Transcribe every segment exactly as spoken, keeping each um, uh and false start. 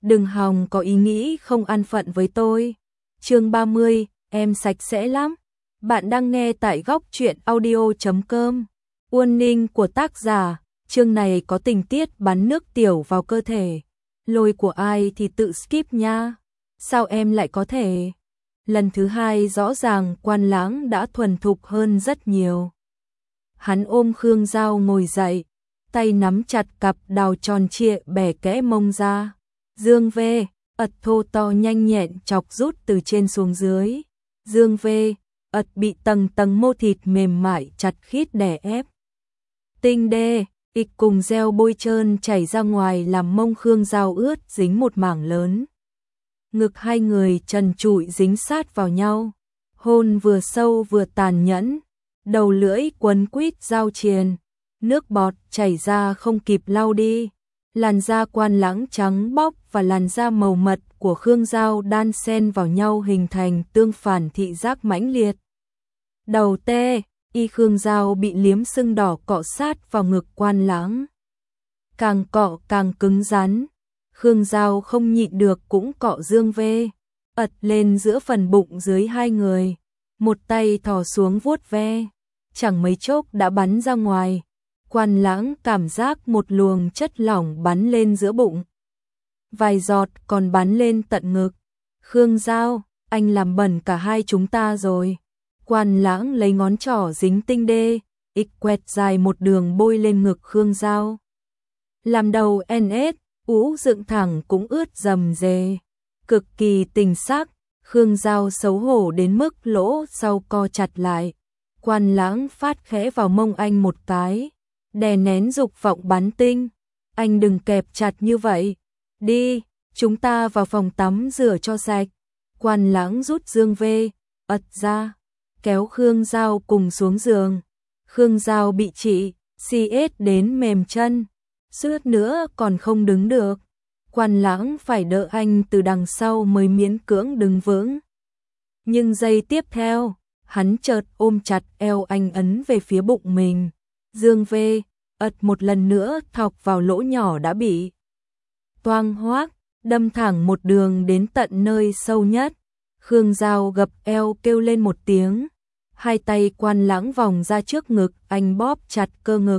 đừng hòng có ý nghĩ không an phận với tôi. Chương ba mươi, em sạch sẽ lắm. Bạn đang nghe tại góc truyện audio chấm com. Uôn ninh của tác giả, chương này có tình tiết bắn nước tiểu vào cơ thể. Lôi của ai thì tự skip nha. Sao em lại có thể? Lần thứ hai rõ ràng Quan Lãng đã thuần thục hơn rất nhiều. Hắn ôm Khương Giao ngồi dậy, tay nắm chặt cặp đào tròn trịa bẻ kẽ mông ra. Dương V, ật thô to nhanh nhẹn chọc rút từ trên xuống dưới. Dương V, ật bị tầng tầng mô thịt mềm mại chặt khít đè ép. Tinh đê, ịch cùng gel bôi trơn chảy ra ngoài làm mông Khương Giao ướt dính một mảng lớn. Ngực hai người trần trụi dính sát vào nhau, hôn vừa sâu vừa tàn nhẫn, đầu lưỡi quấn quýt giao triền, nước bọt chảy ra không kịp lau đi. Làn da Quan Lãng trắng bóc và làn da màu mật của Khương Giao đan xen vào nhau hình thành tương phản thị giác mãnh liệt. Đầu tê, y Khương Giao bị liếm sưng đỏ cọ sát vào ngực Quan Lãng. Càng cọ càng cứng rắn, Khương Giao không nhịn được cũng cọ Dương V, ật lên giữa phần bụng dưới hai người, một tay thò xuống vuốt ve, chẳng mấy chốc đã bắn ra ngoài. Quan Lãng cảm giác một luồng chất lỏng bắn lên giữa bụng, vài giọt còn bắn lên tận ngực. Khương Giao, anh làm bẩn cả hai chúng ta rồi. Quan Lãng lấy ngón trỏ dính tinh đê, ích quẹt dài một đường bôi lên ngực Khương Giao. Làm đầu en ét, ú dựng thẳng cũng ướt rầm rề, cực kỳ tình sắc. Khương Giao xấu hổ đến mức lỗ sau co chặt lại. Quan Lãng phát khẽ vào mông anh một cái, đè nén dục vọng bắn tinh. Anh đừng kẹp chặt như vậy. Đi, chúng ta vào phòng tắm rửa cho sạch. Quan Lãng rút Dương V, ật ra, kéo Khương Giao cùng xuống giường. Khương Giao bị chị xê ét đến mềm chân, suýt nữa còn không đứng được. Quan Lãng phải đỡ anh từ đằng sau mới miễn cưỡng đứng vững. Nhưng giây tiếp theo, hắn chợt ôm chặt eo anh ấn về phía bụng mình. Dương V, ật một lần nữa thọc vào lỗ nhỏ đã bị toang hoác, đâm thẳng một đường đến tận nơi sâu nhất. Khương Giao gập eo kêu lên một tiếng, hai tay Quan Lãng vòng ra trước ngực anh bóp chặt cơ ngực.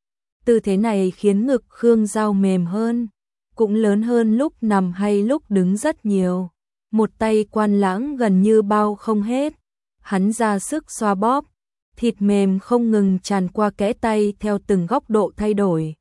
Tư thế này khiến ngực Khương Giao mềm hơn, cũng lớn hơn lúc nằm hay lúc đứng rất nhiều. Một tay Quan Lãng gần như bao không hết, hắn ra sức xoa bóp, thịt mềm không ngừng tràn qua kẽ tay theo từng góc độ thay đổi.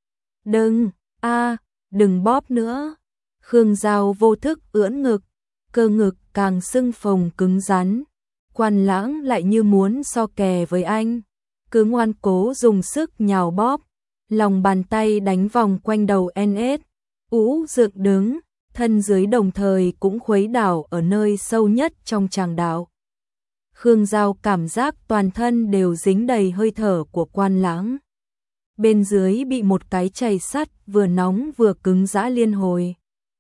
Đừng, a, đừng bóp nữa. Khương Giao vô thức ưỡn ngực, cơ ngực càng sưng phồng cứng rắn. Quan Lãng lại như muốn so kè với anh, cứ ngoan cố dùng sức nhào bóp, lòng bàn tay đánh vòng quanh đầu en ét, ú dựng đứng, thân dưới đồng thời cũng khuấy đảo ở nơi sâu nhất trong tràng đạo. Khương Giao cảm giác toàn thân đều dính đầy hơi thở của Quan Lãng. Bên dưới bị một cái chày sắt vừa nóng vừa cứng rã liên hồi.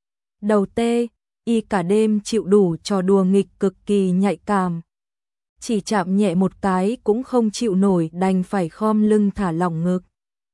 Đầu tê, y cả đêm chịu đủ trò đùa nghịch cực kỳ nhạy cảm. Chỉ chạm nhẹ một cái cũng không chịu nổi, đành phải khom lưng thả lỏng ngực.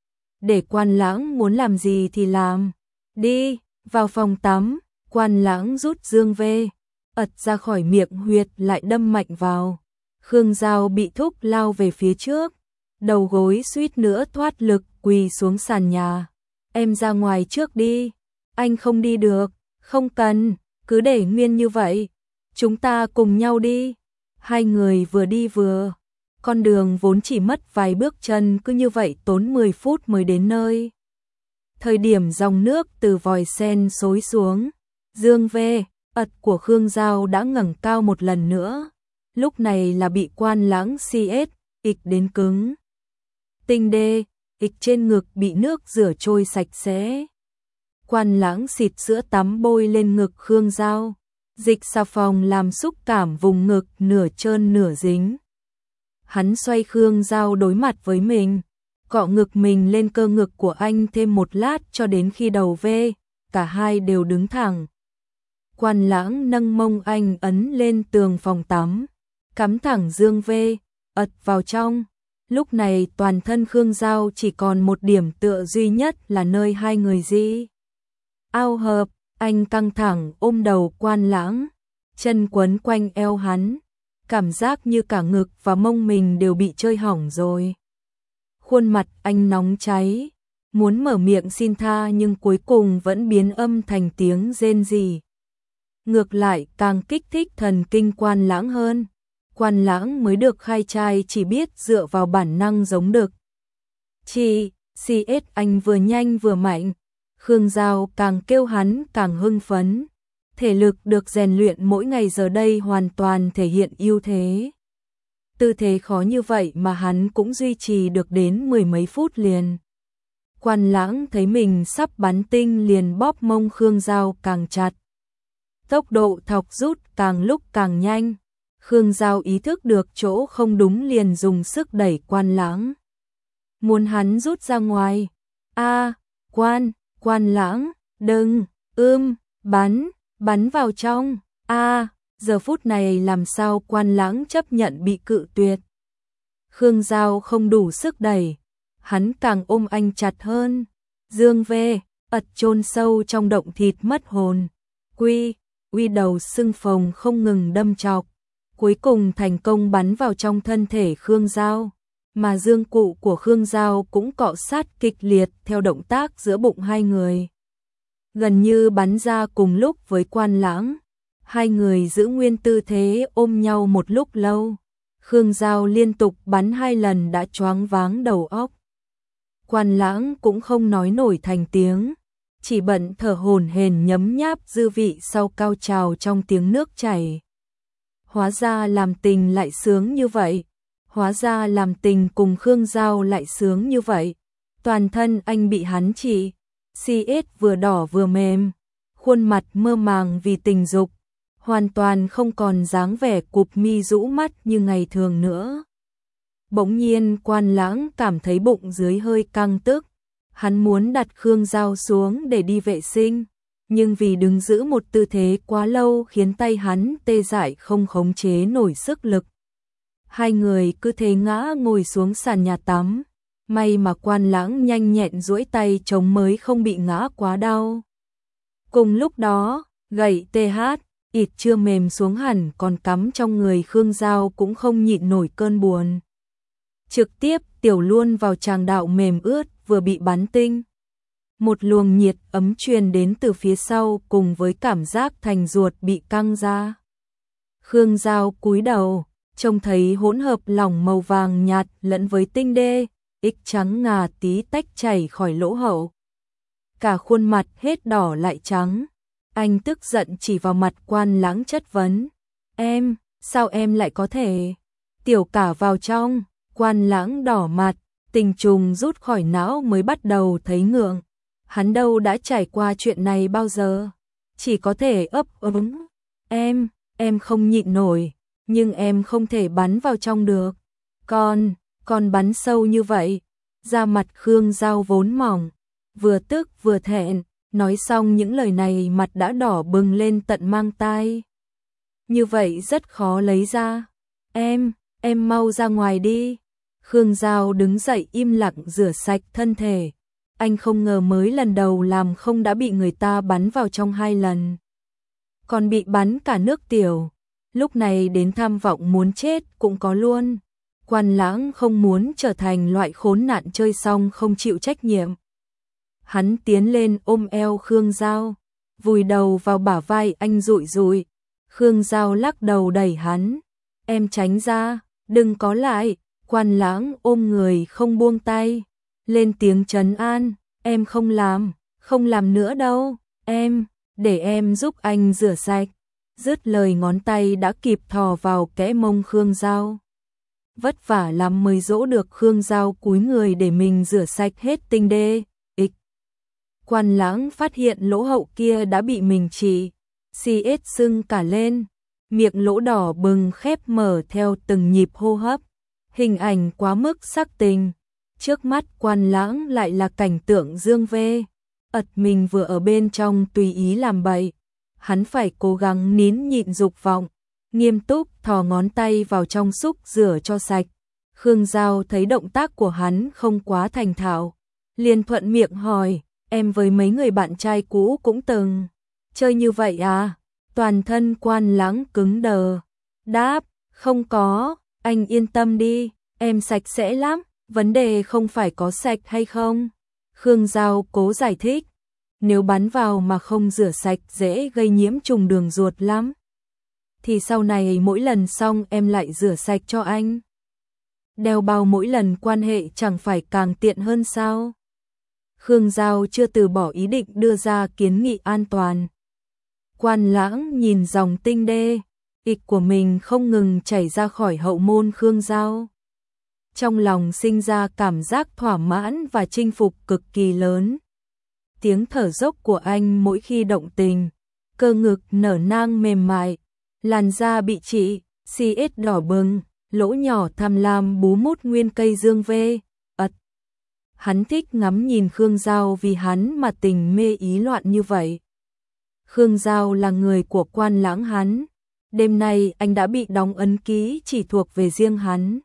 Để Quan Lãng muốn làm gì thì làm. Đi, vào phòng tắm. Quan Lãng rút Dương V, ật ra khỏi miệng huyệt lại đâm mạnh vào. Khương Giao bị thúc lao về phía trước, đầu gối suýt nữa thoát lực quỳ xuống sàn nhà. Em ra ngoài trước đi. Anh không đi được. Không cần, cứ để nguyên như vậy. Chúng ta cùng nhau đi. Hai người vừa đi vừa, con đường vốn chỉ mất vài bước chân cứ như vậy tốn mười phút mới đến nơi. Thời điểm dòng nước từ vòi sen xối xuống, Dương V, ật của Khương Giao đã ngẩng cao một lần nữa. Lúc này là bị Quan Lãng xê ét, ịch đến cứng. Tinh đê, ịch trên ngực bị nước rửa trôi sạch sẽ. Quan Lãng xịt sữa tắm bôi lên ngực Khương Giao. Dịch xà phòng làm xúc cảm vùng ngực nửa trơn nửa dính. Hắn xoay Khương Giao đối mặt với mình, cọ ngực mình lên cơ ngực của anh thêm một lát cho đến khi đầu V, cả hai đều đứng thẳng. Quan Lãng nâng mông anh ấn lên tường phòng tắm, cắm thẳng Dương V, ật vào trong. Lúc này toàn thân Khương Giao chỉ còn một điểm tựa duy nhất là nơi hai người di. Ao hợp, Anh căng thẳng ôm đầu Quan Lãng, chân quấn quanh eo hắn, cảm giác như cả ngực và mông mình đều bị chơi hỏng rồi. Khuôn mặt anh nóng cháy, muốn mở miệng xin tha nhưng cuối cùng vẫn biến âm thành tiếng rên rỉ. Ngược lại càng kích thích thần kinh Quan Lãng hơn. Quan Lãng mới được khai trai chỉ biết dựa vào bản năng giống đực. Chị, xê ét anh vừa nhanh vừa mạnh. Khương Giao càng kêu hắn càng hưng phấn. Thể lực được rèn luyện mỗi ngày giờ đây hoàn toàn thể hiện ưu thế. Tư thế khó như vậy mà hắn cũng duy trì được đến mười mấy phút liền. Quan Lãng thấy mình sắp bắn tinh liền bóp mông Khương Giao càng chặt. Tốc độ thọc rút càng lúc càng nhanh. Khương Giao ý thức được chỗ không đúng liền dùng sức đẩy Quan Lãng. Muốn hắn rút ra ngoài. A, Quan, Quan Lãng, đừng, ưm, bắn, bắn vào trong. A, giờ phút này làm sao Quan Lãng chấp nhận bị cự tuyệt. Khương Giao không đủ sức đẩy. Hắn càng ôm anh chặt hơn. Dương về, ật chôn sâu trong động thịt mất hồn. Quy, uy đầu sưng phồng không ngừng đâm chọc. Cuối cùng thành công bắn vào trong thân thể Khương Giao. Mà dương cụ của Khương Giao cũng cọ sát kịch liệt theo động tác giữa bụng hai người. Gần như bắn ra cùng lúc với Quan Lãng. Hai người giữ nguyên tư thế ôm nhau một lúc lâu. Khương Giao liên tục bắn hai lần đã choáng váng đầu óc. Quan Lãng cũng không nói nổi thành tiếng, chỉ bận thở hổn hển nhấm nháp dư vị sau cao trào trong tiếng nước chảy. Hóa ra làm tình lại sướng như vậy, hóa ra làm tình cùng Khương Giao lại sướng như vậy. Toàn thân anh bị hắn chỉ, xê ét vừa đỏ vừa mềm, khuôn mặt mơ màng vì tình dục, hoàn toàn không còn dáng vẻ cụp mi rũ mắt như ngày thường nữa. Bỗng nhiên Quan Lãng cảm thấy bụng dưới hơi căng tức, hắn muốn đặt Khương Giao xuống để đi vệ sinh, nhưng vì đứng giữ một tư thế quá lâu khiến tay hắn tê dại không khống chế nổi sức lực. Hai người cứ thế ngã ngồi xuống sàn nhà tắm, may mà Quan Lãng nhanh nhẹn duỗi tay chống mới không bị ngã quá đau. Cùng lúc đó, gậy tê hát, ịt chưa mềm xuống hẳn còn cắm trong người Khương Giao cũng không nhịn nổi cơn buồn. Trực tiếp tiểu luôn vào tràng đạo mềm ướt vừa bị bắn tinh. Một luồng nhiệt ấm truyền đến từ phía sau cùng với cảm giác thành ruột bị căng ra. Khương Giao cúi đầu, trông thấy hỗn hợp lỏng màu vàng nhạt lẫn với tinh đê, ích trắng ngà tí tách chảy khỏi lỗ hậu. Cả khuôn mặt hết đỏ lại trắng. Anh tức giận chỉ vào mặt Quan Lãng chất vấn. Em, sao em lại có thể tiểu cả vào trong? Quan Lãng đỏ mặt, tình trùng rút khỏi não mới bắt đầu thấy ngượng. Hắn đâu đã trải qua chuyện này bao giờ. Chỉ có thể ấp úng. Em, em không nhịn nổi, nhưng em không thể bắn vào trong được. Con, con bắn sâu như vậy. Da mặt Khương Giao vốn mỏng, vừa tức vừa thẹn, nói xong những lời này mặt đã đỏ bừng lên tận mang tai. Như vậy rất khó lấy ra. Em, em mau ra ngoài đi. Khương Giao đứng dậy im lặng rửa sạch thân thể. Anh không ngờ mới lần đầu làm không đã bị người ta bắn vào trong hai lần. Còn bị bắn cả nước tiểu. Lúc này đến tham vọng muốn chết cũng có luôn. Quan Lãng không muốn trở thành loại khốn nạn chơi xong không chịu trách nhiệm. Hắn tiến lên ôm eo Khương Giao, vùi đầu vào bả vai anh rụi rụi. Khương Giao lắc đầu đẩy hắn. Em tránh ra, đừng có lại. Quan Lãng ôm người không buông tay, lên tiếng trấn an. Em không làm, không làm nữa đâu. Em, để em giúp anh rửa sạch. Dứt lời ngón tay đã kịp thò vào kẽ mông Khương Giao. Vất vả lắm mới dỗ được Khương Giao cúi người để mình rửa sạch hết tinh đê. Ịch. Quan Lãng phát hiện lỗ hậu kia đã bị mình chỉ. xê ét sưng cả lên. Miệng lỗ đỏ bừng khép mở theo từng nhịp hô hấp. Hình ảnh quá mức sắc tình. Trước mắt Quan Lãng lại là cảnh tượng dương vê. ật mình vừa ở bên trong tùy ý làm bậy. Hắn phải cố gắng nín nhịn dục vọng. Nghiêm túc thò ngón tay vào trong xúc rửa cho sạch. Khương Giao thấy động tác của hắn không quá thành thạo, liền thuận miệng hỏi. Em với mấy người bạn trai cũ cũng từng Chơi như vậy à? Toàn thân Quan Lãng cứng đờ. Đáp, không có, anh yên tâm đi, em sạch sẽ lắm, vấn đề không phải có sạch hay không. Khương Giao cố giải thích, nếu bắn vào mà không rửa sạch dễ gây nhiễm trùng đường ruột lắm. Thì sau này mỗi lần xong em lại rửa sạch cho anh. Đeo bao mỗi lần quan hệ chẳng phải càng tiện hơn sao? Khương Giao chưa từ bỏ ý định đưa ra kiến nghị an toàn. Quan Lãng nhìn dòng tinh đê, ịch của mình không ngừng chảy ra khỏi hậu môn Khương Giao. Trong lòng sinh ra cảm giác thỏa mãn và chinh phục cực kỳ lớn. Tiếng thở dốc của anh mỗi khi động tình, cơ ngực nở nang mềm mại, làn da bị trị, xi ết đỏ bừng, lỗ nhỏ tham lam bú mút nguyên cây dương vê, ật. Hắn thích ngắm nhìn Khương Giao vì hắn mà tình mê ý loạn như vậy. Khương Giao là người của Quan Lãng hắn. Đêm nay anh đã bị đóng ấn ký chỉ thuộc về riêng hắn.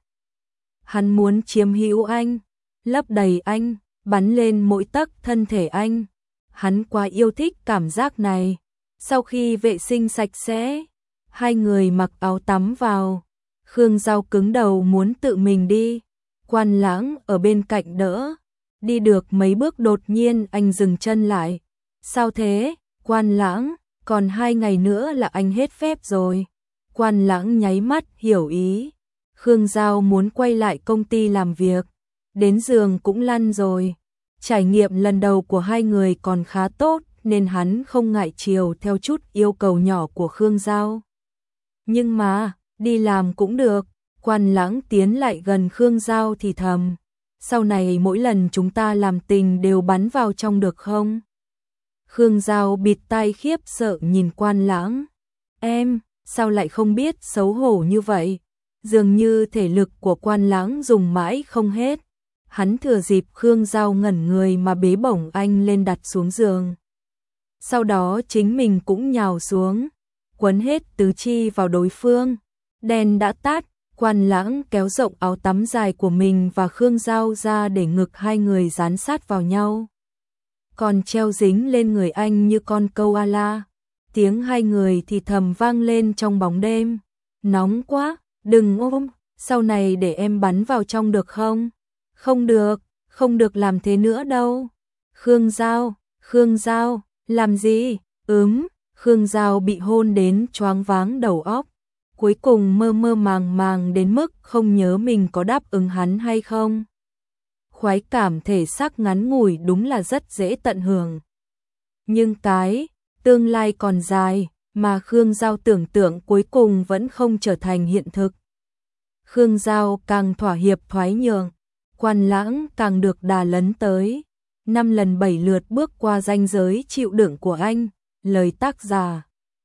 Hắn muốn chiếm hữu anh, lấp đầy anh, bắn lên mỗi tấc thân thể anh. Hắn quá yêu thích cảm giác này. Sau khi vệ sinh sạch sẽ, hai người mặc áo tắm vào. Khương Giao cứng đầu muốn tự mình đi. Quan Lãng ở bên cạnh đỡ. Đi được mấy bước đột nhiên anh dừng chân lại. Sao thế, Quan Lãng, còn hai ngày nữa là anh hết phép rồi. Quan Lãng nháy mắt hiểu ý. Khương Giao muốn quay lại công ty làm việc. Đến giường cũng lăn rồi. Trải nghiệm lần đầu của hai người còn khá tốt nên hắn không ngại chiều theo chút yêu cầu nhỏ của Khương Giao. Nhưng mà, đi làm cũng được. Quan Lãng tiến lại gần Khương Giao thì thầm. Sau này mỗi lần chúng ta làm tình đều bắn vào trong được không? Khương Giao bịt tai khiếp sợ nhìn Quan Lãng. Em, sao lại không biết xấu hổ như vậy? Dường như thể lực của Quan Lãng dùng mãi không hết. Hắn thừa dịp Khương Giao ngẩn người mà bế bổng anh lên đặt xuống giường. Sau đó chính mình cũng nhào xuống, quấn hết tứ chi vào đối phương. Đèn đã tắt, Quan Lãng kéo rộng áo tắm dài của mình và Khương Giao ra để ngực hai người dán sát vào nhau. Còn treo dính lên người anh như con câu ala. Tiếng hai người thì thầm vang lên trong bóng đêm. Nóng quá, đừng ôm, sau này để em bắn vào trong được không? Không được, không được làm thế nữa đâu. Khương Giao, Khương Giao, làm gì? Ừm, Khương Giao bị hôn đến choáng váng đầu óc. Cuối cùng mơ mơ màng màng đến mức không nhớ mình có đáp ứng hắn hay không. Khoái cảm thể xác ngắn ngủi đúng là rất dễ tận hưởng. Nhưng cái tương lai còn dài mà Khương Giao tưởng tượng cuối cùng vẫn không trở thành hiện thực. Khương Giao càng thỏa hiệp thoái nhượng, Quan Lãng càng được đà lấn tới. Năm lần bảy lượt bước qua ranh giới chịu đựng của anh, lời tác giả.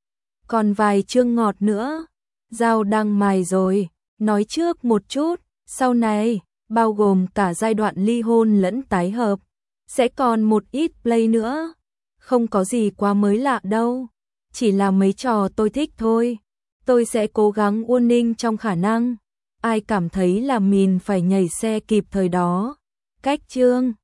Còn vài chương ngọt nữa, Giao đang mài rồi, nói trước một chút, sau này, bao gồm cả giai đoạn ly hôn lẫn tái hợp, sẽ còn một ít play nữa. Không có gì quá mới lạ đâu, chỉ là mấy trò tôi thích thôi. Tôi sẽ cố gắng uôn ninh trong khả năng. Ai cảm thấy là mình phải nhảy xe kịp thời đó. Cách chương